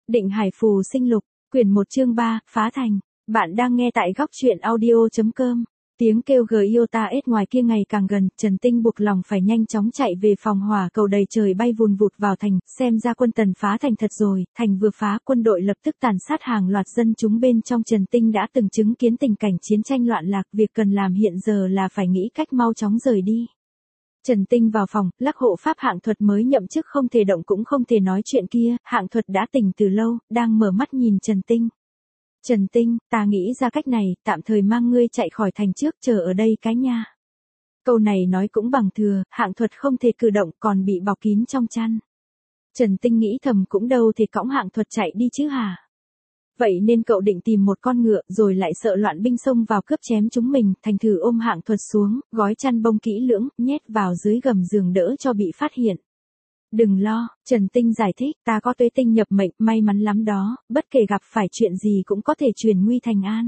Định Hải Phù Sinh Lục, quyển 1 chương 3, Phá Thành. Bạn đang nghe tại góc truyện audio.com. Tiếng kêu Giota S ngoài kia ngày càng gần, Trần Tinh buộc lòng phải nhanh chóng chạy về phòng hỏa cầu đầy trời bay vùn vụt vào thành, xem ra quân Tần phá thành thật rồi, thành vừa phá quân đội lập tức tàn sát hàng loạt dân chúng bên trong. Trần Tinh đã từng chứng kiến tình cảnh chiến tranh loạn lạc, việc cần làm hiện giờ là phải nghĩ cách mau chóng rời đi. Trần Tinh vào phòng, lắc hộ pháp Hạng Thuật mới nhậm chức không thể động cũng không thể nói chuyện kia, Hạng Thuật đã tỉnh từ lâu, đang mở mắt nhìn Trần Tinh. Trần Tinh, ta nghĩ ra cách này, tạm thời mang ngươi chạy khỏi thành trước, chờ ở đây cái nha. Câu này nói cũng bằng thừa, Hạng Thuật không thể cử động còn bị bọc kín trong chăn. Trần Tinh nghĩ thầm cũng đâu thể cõng Hạng Thuật chạy đi chứ hả? Vậy nên cậu định tìm một con ngựa rồi lại sợ loạn binh xông vào cướp chém chúng mình, thành thử ôm Hạng Thuật xuống, gói chăn bông kỹ lưỡng, nhét vào dưới gầm giường đỡ cho bị phát hiện. Đừng lo, Trần Tinh giải thích, ta có tuế tinh nhập mệnh, may mắn lắm đó, bất kể gặp phải chuyện gì cũng có thể chuyển nguy thành an.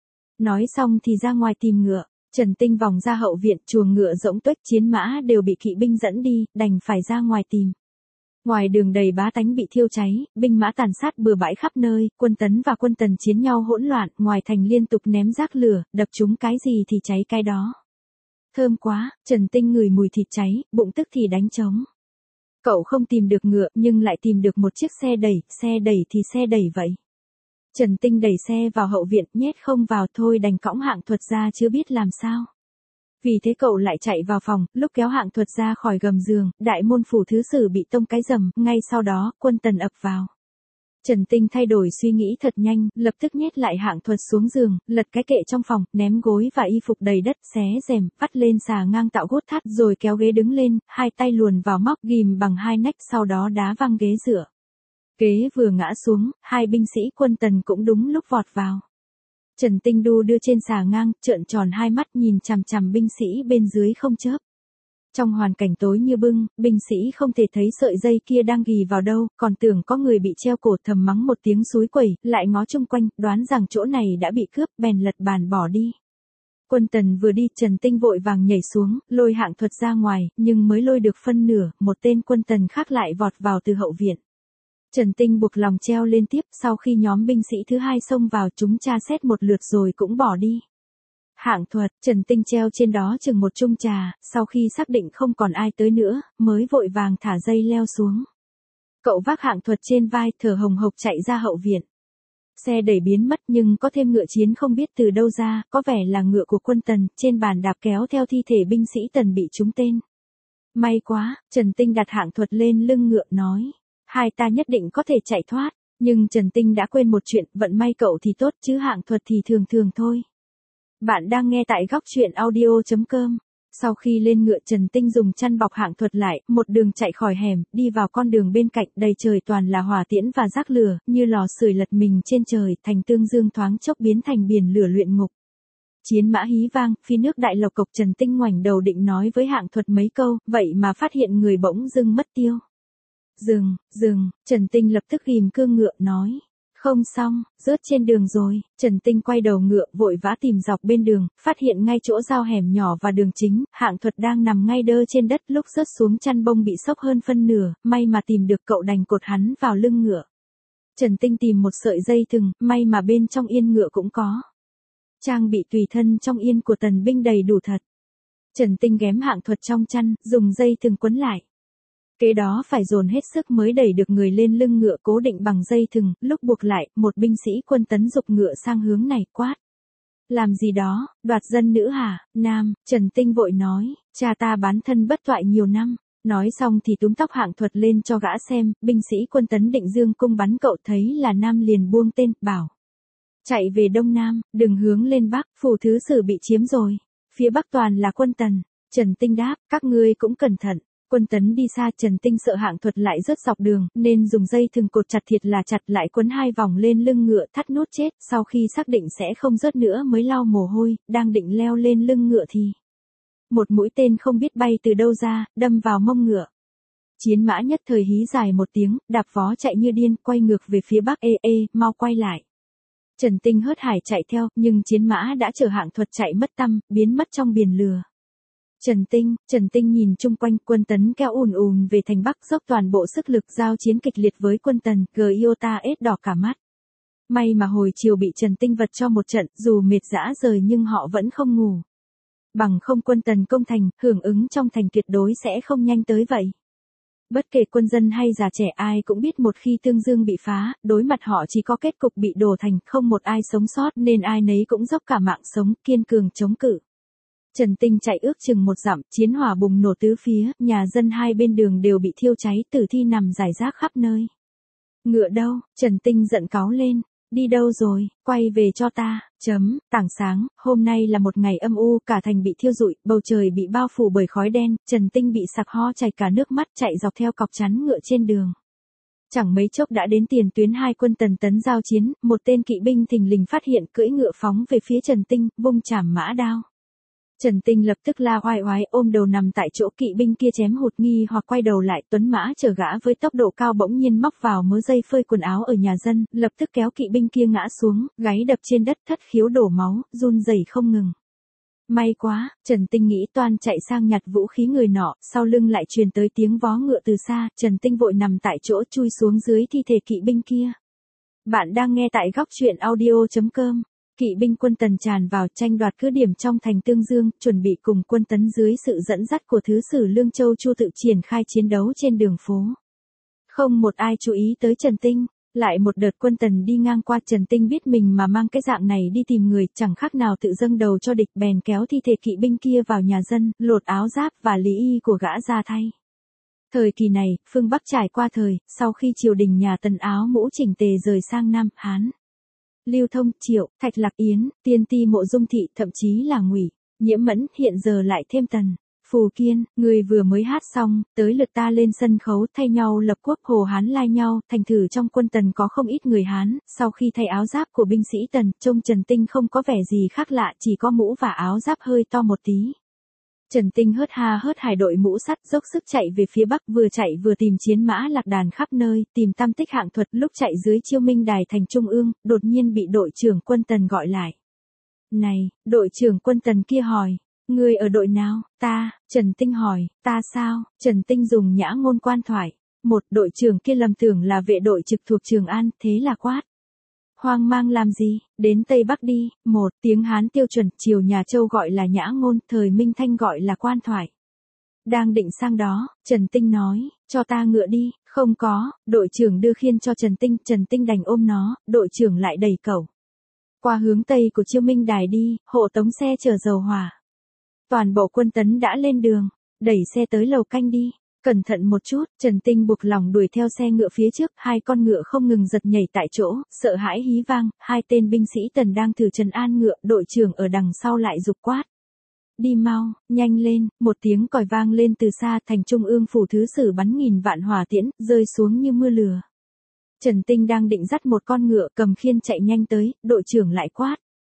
Nói xong thì ra ngoài tìm ngựa, Trần Tinh vòng ra hậu viện, chuồng ngựa rỗng tuếch, chiến mã đều bị kỵ binh dẫn đi, đành phải ra ngoài tìm. Ngoài đường đầy bá tánh bị thiêu cháy, binh mã tàn sát bừa bãi khắp nơi, quân Tấn và quân Tần chiến nhau hỗn loạn, ngoài thành liên tục ném rác lửa, đập chúng cái gì thì cháy cái đó. Thơm quá, Trần Tinh ngửi mùi thịt cháy, bụng tức thì đánh trống. Cậu không tìm được ngựa nhưng lại tìm được một chiếc xe đẩy thì xe đẩy vậy. Trần Tinh đẩy xe vào hậu viện, nhét không vào thôi đành cõng Hạng Thuật ra chưa biết làm sao. Vì thế cậu lại chạy vào phòng, lúc kéo Hạng Thuật ra khỏi gầm giường, đại môn phủ thứ sử bị tông cái rầm, ngay sau đó, quân Tần ập vào. Trần Tinh thay đổi suy nghĩ thật nhanh, lập tức nhét lại Hạng Thuật xuống giường, lật cái kệ trong phòng, ném gối và y phục đầy đất, xé rèm, vắt lên xà ngang tạo gốt thắt rồi kéo ghế đứng lên, hai tay luồn vào móc ghim bằng hai nách, sau đó đá văng ghế dựa. Ghế vừa ngã xuống, hai binh sĩ quân Tần cũng đúng lúc vọt vào. Trần Tinh đu đưa trên xà ngang, trợn tròn hai mắt nhìn chằm chằm binh sĩ bên dưới không chớp. Trong hoàn cảnh tối như bưng, binh sĩ không thể thấy sợi dây kia đang ghì vào đâu, còn tưởng có người bị treo cổ, thầm mắng một tiếng xúi quẩy, lại ngó chung quanh, đoán rằng chỗ này đã bị cướp, bèn lật bàn bỏ đi. Quân Tần vừa đi, Trần Tinh vội vàng nhảy xuống, lôi Hạng Thuật ra ngoài, nhưng mới lôi được phân nửa, một tên quân Tần khác lại vọt vào từ hậu viện. Trần Tinh buộc lòng treo lên tiếp, sau khi nhóm binh sĩ thứ hai xông vào, chúng tra xét một lượt rồi cũng bỏ đi. Hạng Thuật, Trần Tinh treo trên đó chừng một chung trà, sau khi xác định không còn ai tới nữa, mới vội vàng thả dây leo xuống. Cậu vác Hạng Thuật trên vai, thở hồng hộc chạy ra hậu viện. Xe đẩy biến mất nhưng có thêm ngựa chiến không biết từ đâu ra, có vẻ là ngựa của quân Tần, trên bàn đạp kéo theo thi thể binh sĩ Tần bị trúng tên. May quá, Trần Tinh đặt Hạng Thuật lên lưng ngựa nói, hai ta nhất định có thể chạy thoát, nhưng Trần Tinh đã quên một chuyện, vận may cậu thì tốt chứ Hạng Thuật thì thường thường thôi. Bạn đang nghe tại góc truyện audio.com. Sau khi lên ngựa, Trần Tinh dùng chăn bọc Hạng Thuật lại, một đường chạy khỏi hẻm, đi vào con đường bên cạnh, đầy trời toàn là hỏa tiễn và rác lửa, như lò sưởi lật mình trên trời, thành tương dương thoáng chốc biến thành biển lửa luyện ngục. Chiến mã hí vang, phi nước đại lộc cộc. Trần Tinh ngoảnh đầu định nói với Hạng Thuật mấy câu, vậy mà phát hiện người bỗng dưng mất tiêu. Dừng, Trần Tinh lập tức ghim cương ngựa nói. Không xong, rớt trên đường rồi. Trần Tinh quay đầu ngựa, vội vã tìm dọc bên đường, phát hiện ngay chỗ giao hẻm nhỏ và đường chính, Hạng Thuật đang nằm ngay đơ trên đất, lúc rớt xuống chăn bông bị xốc hơn phân nửa, may mà tìm được, cậu đành cột hắn vào lưng ngựa. Trần Tinh tìm một sợi dây thừng, may mà bên trong yên ngựa cũng có. Trang bị tùy thân trong yên của Tần binh đầy đủ thật. Trần Tinh ghém Hạng Thuật trong chăn, dùng dây thừng quấn lại. Kế đó phải dồn hết sức mới đẩy được người lên lưng ngựa, cố định bằng dây thừng, lúc buộc lại, một binh sĩ quân Tấn giục ngựa sang hướng này, quát. Làm gì đó, đoạt dân nữ hả? Nam, Trần Tinh vội nói, cha ta bán thân bất toại nhiều năm. Nói xong thì túm tóc Hạng Thuật lên cho gã xem, binh sĩ quân Tấn định dương cung bắn, cậu thấy là Nam liền buông tên, bảo. Chạy về Đông Nam, đừng hướng lên Bắc, phủ thứ sử bị chiếm rồi. Phía Bắc toàn là quân Tần. Trần Tinh đáp, các ngươi cũng cẩn thận. Quân Tấn đi xa, Trần Tinh sợ Hạng Thuật lại rớt dọc đường, nên dùng dây thừng cột chặt thiệt là chặt, lại quấn hai vòng lên lưng ngựa, thắt nút chết, sau khi xác định sẽ không rớt nữa mới lau mồ hôi, đang định leo lên lưng ngựa thì một mũi tên không biết bay từ đâu ra, đâm vào mông ngựa. Chiến mã nhất thời hí dài một tiếng, đạp vó chạy như điên, quay ngược về phía Bắc. Mau quay lại. Trần Tinh hớt hải chạy theo, nhưng chiến mã đã chở Hạng Thuật chạy mất tăm, biến mất trong biển lửa. Trần Tinh nhìn chung quanh, quân Tấn kéo ùn ùn về thành Bắc, dốc toàn bộ sức lực giao chiến kịch liệt với quân Tần, Giota ết đỏ cả mắt. May mà hồi chiều bị Trần Tinh vật cho một trận, dù mệt rã rời nhưng họ vẫn không ngủ. Bằng không quân Tần công thành, hưởng ứng trong thành tuyệt đối sẽ không nhanh tới vậy. Bất kể quân dân hay già trẻ ai cũng biết một khi Tương Dương bị phá, đối mặt họ chỉ có kết cục bị đổ thành, không một ai sống sót nên ai nấy cũng dốc cả mạng sống, kiên cường chống cự. Trần Tinh chạy ước chừng một dặm, chiến hỏa bùng nổ tứ phía, nhà dân hai bên đường đều bị thiêu cháy, tử thi nằm rải rác khắp nơi. Ngựa đâu? Trần Tinh giận cáu lên. Đi đâu rồi? Quay về cho ta. Tảng sáng, hôm nay là một ngày âm u, cả thành bị thiêu rụi, bầu trời bị bao phủ bởi khói đen, Trần Tinh bị sặc ho chảy cả nước mắt, chạy dọc theo cọc chắn ngựa trên đường. Chẳng mấy chốc đã đến tiền tuyến hai quân Tần Tấn giao chiến, một tên kỵ binh thình lình phát hiện cưỡi ngựa phóng về phía Trần Tinh, vung chảm mã đao. Trần Tinh lập tức la oai oái ôm đầu nằm tại chỗ, kỵ binh kia chém hụt nghi hoặc quay đầu lại, tuấn mã chở gã với tốc độ cao bỗng nhiên móc vào mớ dây phơi quần áo ở nhà dân, lập tức kéo kỵ binh kia ngã xuống, gáy đập trên đất, thất khiếu đổ máu, run rẩy không ngừng. May quá, Trần Tinh nghĩ toan chạy sang nhặt vũ khí người nọ, sau lưng lại truyền tới tiếng vó ngựa từ xa, Trần Tinh vội nằm tại chỗ chui xuống dưới thi thể kỵ binh kia. Bạn đang nghe tại góc truyện audio.com. Kỵ binh quân Tần tràn vào tranh đoạt cứ điểm trong thành Tương Dương, chuẩn bị cùng quân Tấn dưới sự dẫn dắt của Thứ sử Lương Châu Chu tự triển khai chiến đấu trên đường phố. Không một ai chú ý tới Trần Tinh, lại một đợt quân Tần đi ngang qua, Trần Tinh biết mình mà mang cái dạng này đi tìm người, chẳng khác nào tự dâng đầu cho địch, bèn kéo thi thể kỵ binh kia vào nhà dân, lột áo giáp và lý y của gã ra thay. Thời kỳ này, phương Bắc trải qua thời, sau khi triều đình nhà Tần áo mũ chỉnh tề rời sang Nam, Hán. Lưu Thông, Triệu, Thạch Lạc Yến, Tiên Ti Mộ Dung Thị, thậm chí là Ngụy, Nhiễm Mẫn, hiện giờ lại thêm Tần, Phù Kiên, người vừa mới hát xong, tới lượt ta lên sân khấu, thay nhau lập quốc, Hồ Hán lai nhau, thành thử trong quân Tần có không ít người Hán, sau khi thay áo giáp của binh sĩ Tần, trông Trần Tinh không có vẻ gì khác lạ, chỉ có mũ và áo giáp hơi to một tí. Trần Tinh hớt ha hớt hải đội mũ sắt, dốc sức chạy về phía Bắc, vừa chạy vừa tìm chiến mã lạc đàn khắp nơi, tìm tam tích hạng thuật. Lúc chạy dưới Chiêu Minh Đài thành Trung ương, đột nhiên bị đội trưởng quân Tần gọi lại. Này, đội trưởng quân Tần kia hỏi, ngươi ở đội nào? Ta. Trần Tinh hỏi, ta sao? Trần Tinh dùng nhã ngôn quan thoại. Đội trưởng kia lầm tưởng là vệ đội trực thuộc Trường An, thế là quát. Hoang mang làm gì, đến Tây Bắc đi. Tiếng Hán tiêu chuẩn, triều nhà Châu gọi là nhã ngôn, thời Minh Thanh gọi là quan thoại. Đang định sang đó, Trần Tinh nói, cho ta ngựa đi. Không có, đội trưởng đưa khiên cho Trần Tinh đành ôm nó, đội trưởng lại đẩy cẩu qua hướng Tây của Chiêu Minh Đài đi, hộ tống xe chở dầu hỏa. Toàn bộ quân Tấn đã lên đường, đẩy xe tới lầu canh đi. Cẩn thận một chút, Trần Tinh buộc lòng đuổi theo xe ngựa phía trước, hai con ngựa không ngừng giật nhảy tại chỗ, sợ hãi hí vang, hai tên binh sĩ Tần đang thử trấn an ngựa, đội trưởng ở đằng sau lại giục quát. Đi mau, nhanh lên, một tiếng còi vang lên từ xa, thành Trung ương phủ Thứ sử bắn nghìn vạn hỏa tiễn, rơi xuống như mưa lửa. Trần Tinh đang định dắt một con ngựa cầm khiên chạy nhanh tới, đội trưởng lại quát.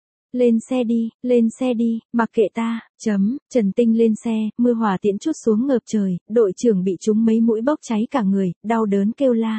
Lên xe đi, mặc kệ ta. Trần Tinh lên xe, mưa hỏa tiễn trút xuống ngợp trời, đội trưởng bị trúng mấy mũi bốc cháy cả người, đau đớn kêu la.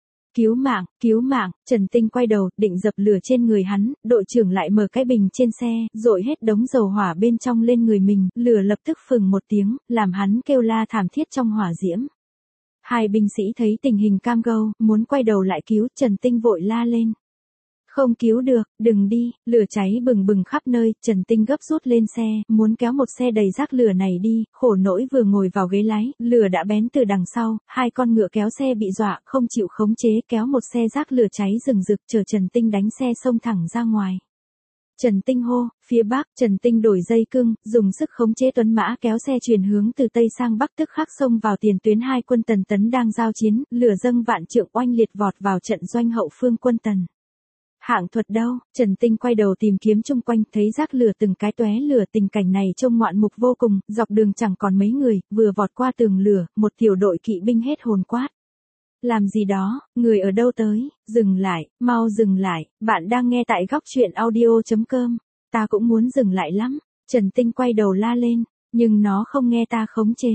Cứu mạng, Trần Tinh quay đầu, định dập lửa trên người hắn, đội trưởng lại mở cái bình trên xe, dội hết đống dầu hỏa bên trong lên người mình, lửa lập tức phừng một tiếng, làm hắn kêu la thảm thiết trong hỏa diễm. Hai binh sĩ thấy tình hình cam go, muốn quay đầu lại cứu, Trần Tinh vội la lên. Không cứu được, đừng đi, lửa cháy bừng bừng khắp nơi, Trần Tinh gấp rút lên xe, muốn kéo một xe đầy rác lửa này đi, khổ nỗi vừa ngồi vào ghế lái, lửa đã bén từ đằng sau, hai con ngựa kéo xe bị dọa, không chịu khống chế, kéo một xe rác lửa cháy rừng rực, chờ Trần Tinh đánh xe xông thẳng ra ngoài. Trần Tinh hô, phía Bắc, Trần Tinh đổi dây cương, dùng sức khống chế tuấn mã kéo xe chuyển hướng từ Tây sang Bắc, tức khắc xông vào tiền tuyến hai quân Tần Tấn đang giao chiến, lửa dâng vạn trượng oanh liệt vọt vào trận doanh hậu phương quân Tần. Hạng thuật đâu? Trần Tinh quay đầu tìm kiếm chung quanh, thấy rác lửa từng cái tóe lửa, tình cảnh này trông ngoạn mục vô cùng, dọc đường chẳng còn mấy người, vừa vọt qua tường lửa, một tiểu đội kỵ binh hết hồn quát. Làm gì đó, người ở đâu tới, dừng lại, mau dừng lại, bạn đang nghe tại góc truyện audio.com, ta cũng muốn dừng lại lắm. Trần Tinh quay đầu la lên, nhưng nó không nghe ta khống chế.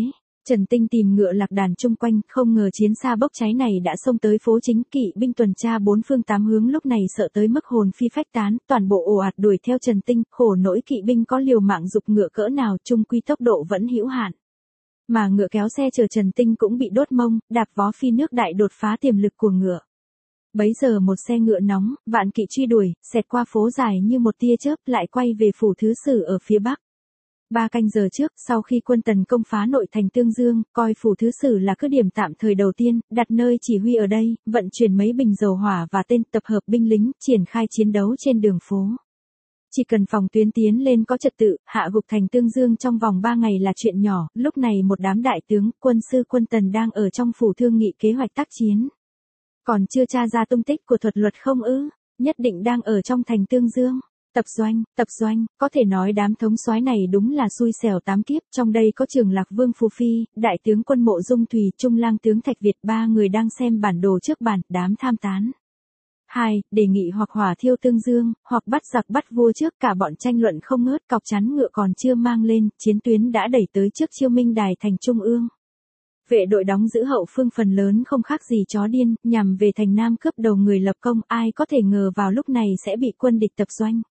Trần Tinh tìm ngựa lạc đàn chung quanh, không ngờ chiến xa bốc cháy này đã xông tới phố chính, kỵ binh tuần tra bốn phương tám hướng lúc này sợ tới mức hồn phi phách tán, toàn bộ ồ ạt đuổi theo Trần Tinh, khổ nỗi kỵ binh có liều mạng giục ngựa cỡ nào, chung quy tốc độ vẫn hữu hạn. Mà ngựa kéo xe chờ Trần Tinh cũng bị đốt mông, đạp vó phi nước đại đột phá tiềm lực của ngựa. Bấy giờ một xe ngựa nóng, vạn kỵ truy đuổi, xẹt qua phố dài như một tia chớp lại quay về phủ thứ sử ở phía bắc. 3 canh giờ trước, sau khi quân Tần công phá nội thành Tương Dương, coi phủ thứ sử là cứ điểm tạm thời đầu tiên, đặt nơi chỉ huy ở đây, vận chuyển mấy bình dầu hỏa và tên, tập hợp binh lính, triển khai chiến đấu trên đường phố. Chỉ cần phòng tuyến tiến lên có trật tự, hạ gục thành Tương Dương trong vòng 3 ngày là chuyện nhỏ, lúc này một đám đại tướng, quân sư quân Tần đang ở trong phủ thương nghị kế hoạch tác chiến. Còn chưa tra ra tung tích của Thuật Luật không ư? Nhất định đang ở trong thành Tương Dương. Tập doanh, có thể nói đám thống soái này đúng là xui xẻo tám kiếp, trong đây có Trường Lạc Vương Phù Phi, đại tướng quân Mộ Dung Thùy, trung lang tướng Thạch Việt, 3 người đang xem bản đồ trước bàn, đám tham tán. 2. Đề nghị hoặc hỏa thiêu Tương Dương, hoặc bắt giặc bắt vua trước, cả bọn tranh luận không ngớt, cọc chắn ngựa còn chưa mang lên, chiến tuyến đã đẩy tới trước Chiêu Minh Đài thành trung ương. Vệ đội đóng giữ hậu phương phần lớn không khác gì chó điên, nhằm về thành Nam cướp đầu người lập công, ai có thể ngờ vào lúc này sẽ bị quân địch tập doanh.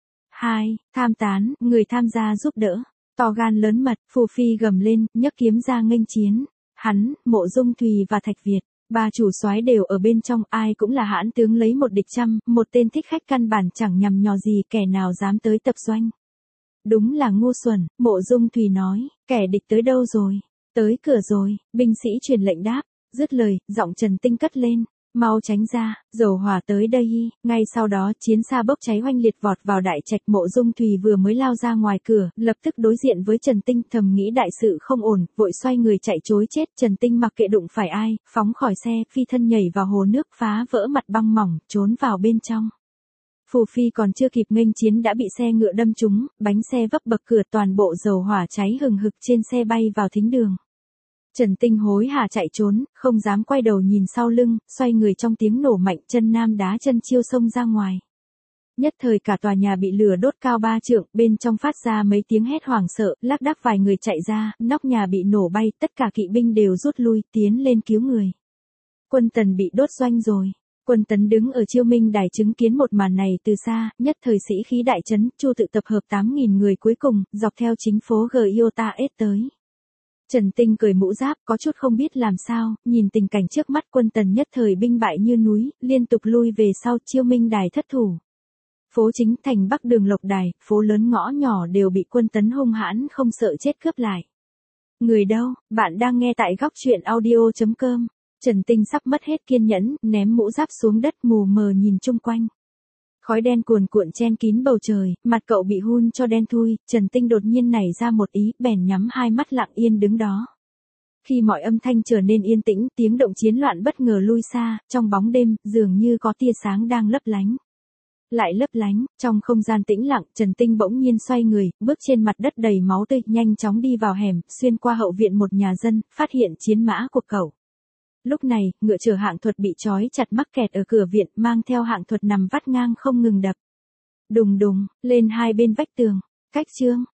2. Tham tán, người tham gia giúp đỡ. To gan lớn mật, Phù Phi gầm lên, nhấc kiếm ra nghênh chiến. Hắn, Mộ Dung Thùy và Thạch Việt, 3 chủ soái đều ở bên trong, ai cũng là hãn tướng lấy một địch trăm, một tên thích khách căn bản chẳng nhằm nhò gì, kẻ nào dám tới tập doanh. Đúng là ngu xuẩn, Mộ Dung Thùy nói, kẻ địch tới đâu rồi? Tới cửa rồi, binh sĩ truyền lệnh đáp, dứt lời, giọng Trần Tinh cất lên. Mau tránh ra, dầu hỏa tới đây. Ngay sau đó, chiến xa bốc cháy oanh liệt vọt vào đại trạch. Mộ Dung Thùy vừa mới lao ra ngoài cửa, lập tức đối diện với Trần Tinh, thầm nghĩ đại sự không ổn, vội xoay người chạy trối chết. Trần Tinh mặc kệ đụng phải ai, phóng khỏi xe, phi thân nhảy vào hồ nước, phá vỡ mặt băng mỏng, trốn vào bên trong. Phù Phi còn chưa kịp nghênh chiến đã bị xe ngựa đâm trúng, bánh xe vấp bậc cửa, toàn bộ dầu hỏa cháy hừng hực trên xe bay vào thính đường. Trần Tinh hối hả chạy trốn, không dám quay đầu nhìn sau lưng, xoay người trong tiếng nổ mạnh, chân nam đá chân chiêu xông ra ngoài. Nhất thời cả tòa nhà bị lửa đốt cao 3 trượng, bên trong phát ra mấy tiếng hét hoảng sợ, lác đác vài người chạy ra, nóc nhà bị nổ bay, tất cả kỵ binh đều rút lui, tiến lên cứu người. Quân Tần bị đốt doanh rồi. Quân Tấn đứng ở Chiêu Minh Đài chứng kiến một màn này từ xa, nhất thời sĩ khí đại trấn, Chu tự tập hợp 8.000 người cuối cùng, dọc theo chính phố Giota tới. Trần Tinh cởi mũ giáp, có chút không biết làm sao, nhìn tình cảnh trước mắt, quân Tần nhất thời binh bại như núi, liên tục lui về sau. Chiêu Minh Đài thất thủ. Phố chính, thành Bắc đường Lộc Đài, phố lớn ngõ nhỏ đều bị quân Tấn hung hãn không sợ chết cướp lại. Người đâu? Bạn đang nghe tại góc truyện audio.com. Trần Tinh sắp mất hết kiên nhẫn, ném mũ giáp xuống đất, mù mờ nhìn chung quanh. Khói đen cuồn cuộn chen kín bầu trời, mặt cậu bị hun cho đen thui. Trần Tinh đột nhiên nảy ra một ý, bèn nhắm hai mắt lặng yên đứng đó. Khi mọi âm thanh trở nên yên tĩnh, tiếng động chiến loạn bất ngờ lui xa, trong bóng đêm, dường như có tia sáng đang lấp lánh. Lại lấp lánh, trong không gian tĩnh lặng, Trần Tinh bỗng nhiên xoay người, bước trên mặt đất đầy máu tươi, nhanh chóng đi vào hẻm, xuyên qua hậu viện một nhà dân, phát hiện chiến mã của cậu. Lúc này, ngựa chở Hạng Thuật bị trói chặt mắc kẹt ở cửa viện, mang theo Hạng Thuật nằm vắt ngang không ngừng đập. Đùng đùng, lên hai bên vách tường. Cách chương.